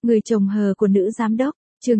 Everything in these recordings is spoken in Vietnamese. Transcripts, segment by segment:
Người chồng hờ của nữ giám đốc, chương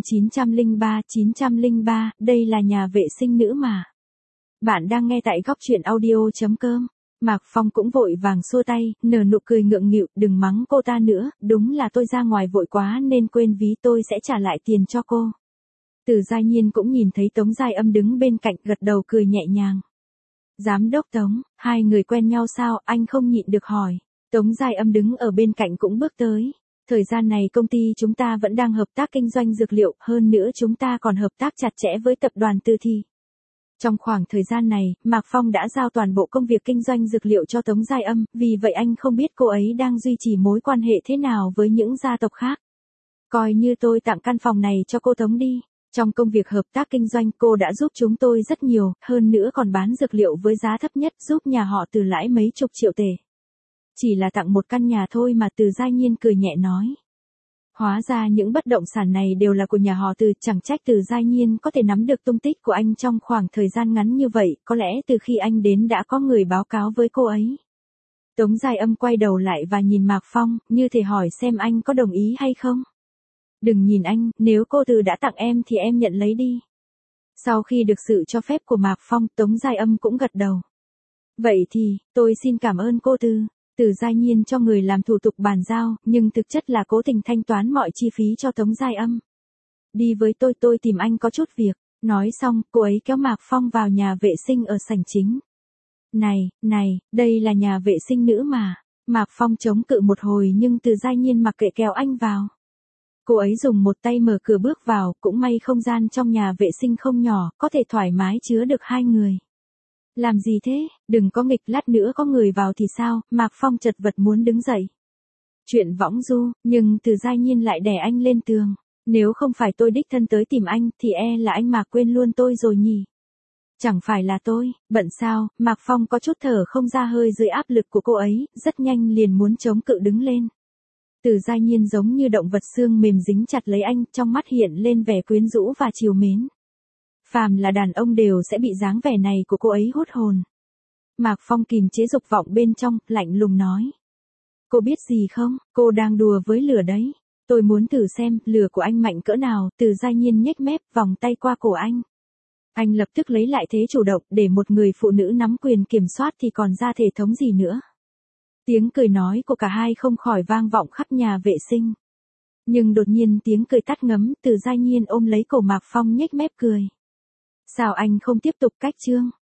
903, đây là nhà vệ sinh nữ mà. Bạn đang nghe tại góc chuyện audio.com. Mạc Phong cũng vội vàng xua tay, nở nụ cười ngượng nghịu, đừng mắng cô ta nữa, đúng là tôi ra ngoài vội quá nên quên ví, tôi sẽ trả lại tiền cho cô. Từ Giai Nhiên cũng nhìn thấy Tống Giai Âm đứng bên cạnh, gật đầu cười nhẹ nhàng. Giám đốc Tống, hai người quen nhau sao, anh không nhịn được hỏi. Tống Giai Âm đứng ở bên cạnh cũng bước tới. Thời gian này công ty chúng ta vẫn đang hợp tác kinh doanh dược liệu, hơn nữa chúng ta còn hợp tác chặt chẽ với tập đoàn Tư Thi. Trong khoảng thời gian này, Mạc Phong đã giao toàn bộ công việc kinh doanh dược liệu cho Tống Giai Âm, vì vậy anh không biết cô ấy đang duy trì mối quan hệ thế nào với những gia tộc khác. Coi như tôi tặng căn phòng này cho cô Tống đi. Trong công việc hợp tác kinh doanh cô đã giúp chúng tôi rất nhiều, hơn nữa còn bán dược liệu với giá thấp nhất, giúp nhà họ Từ lãi mấy chục triệu tệ. Chỉ là tặng một căn nhà thôi mà, Từ Giai Nhiên cười nhẹ nói. Hóa ra những bất động sản này đều là của nhà họ Từ, chẳng trách Từ Giai Nhiên có thể nắm được tung tích của anh trong khoảng thời gian ngắn như vậy, có lẽ từ khi anh đến đã có người báo cáo với cô ấy. Tống Giai Âm quay đầu lại và nhìn Mạc Phong, như thể hỏi xem anh có đồng ý hay không. Đừng nhìn anh, nếu cô Từ đã tặng em thì em nhận lấy đi. Sau khi được sự cho phép của Mạc Phong, Tống Giai Âm cũng gật đầu. Vậy thì, tôi xin cảm ơn cô Từ. Từ Giai Nhiên cho người làm thủ tục bàn giao, nhưng thực chất là cố tình thanh toán mọi chi phí cho Tống Giai Âm. Đi với tôi tìm anh có chút việc. Nói xong, cô ấy kéo Mạc Phong vào nhà vệ sinh ở sảnh chính. Này, đây là nhà vệ sinh nữ mà. Mạc Phong chống cự một hồi nhưng Từ Giai Nhiên mặc kệ kéo anh vào. Cô ấy dùng một tay mở cửa bước vào, cũng may không gian trong nhà vệ sinh không nhỏ, có thể thoải mái chứa được hai người. Làm gì thế, đừng có nghịch, lát nữa có người vào thì sao, Mạc Phong chật vật muốn đứng dậy. Chuyện võng du, nhưng Từ Giai Nhiên lại đè anh lên tường. Nếu không phải tôi đích thân tới tìm anh, thì là anh Mạc quên luôn tôi rồi nhỉ. Chẳng phải là tôi, bận sao, Mạc Phong có chút thở không ra hơi dưới áp lực của cô ấy, rất nhanh liền muốn chống cự đứng lên. Từ Giai Nhiên giống như động vật xương mềm dính chặt lấy anh, trong mắt hiện lên vẻ quyến rũ và trìu mến. Phàm là đàn ông đều sẽ bị dáng vẻ này của cô ấy hút hồn. Mạc Phong kìm chế dục vọng bên trong, lạnh lùng nói. Cô biết gì không, cô đang đùa với lửa đấy. Tôi muốn thử xem, lửa của anh mạnh cỡ nào. Từ Giai Nhiên nhếch mép, vòng tay qua cổ anh. Anh lập tức lấy lại thế chủ động, để một người phụ nữ nắm quyền kiểm soát thì còn ra thể thống gì nữa. Tiếng cười nói của cả hai không khỏi vang vọng khắp nhà vệ sinh. Nhưng đột nhiên tiếng cười tắt ngấm, Từ Giai Nhiên ôm lấy cổ Mạc Phong nhếch mép cười. Sao anh không tiếp tục cách chương?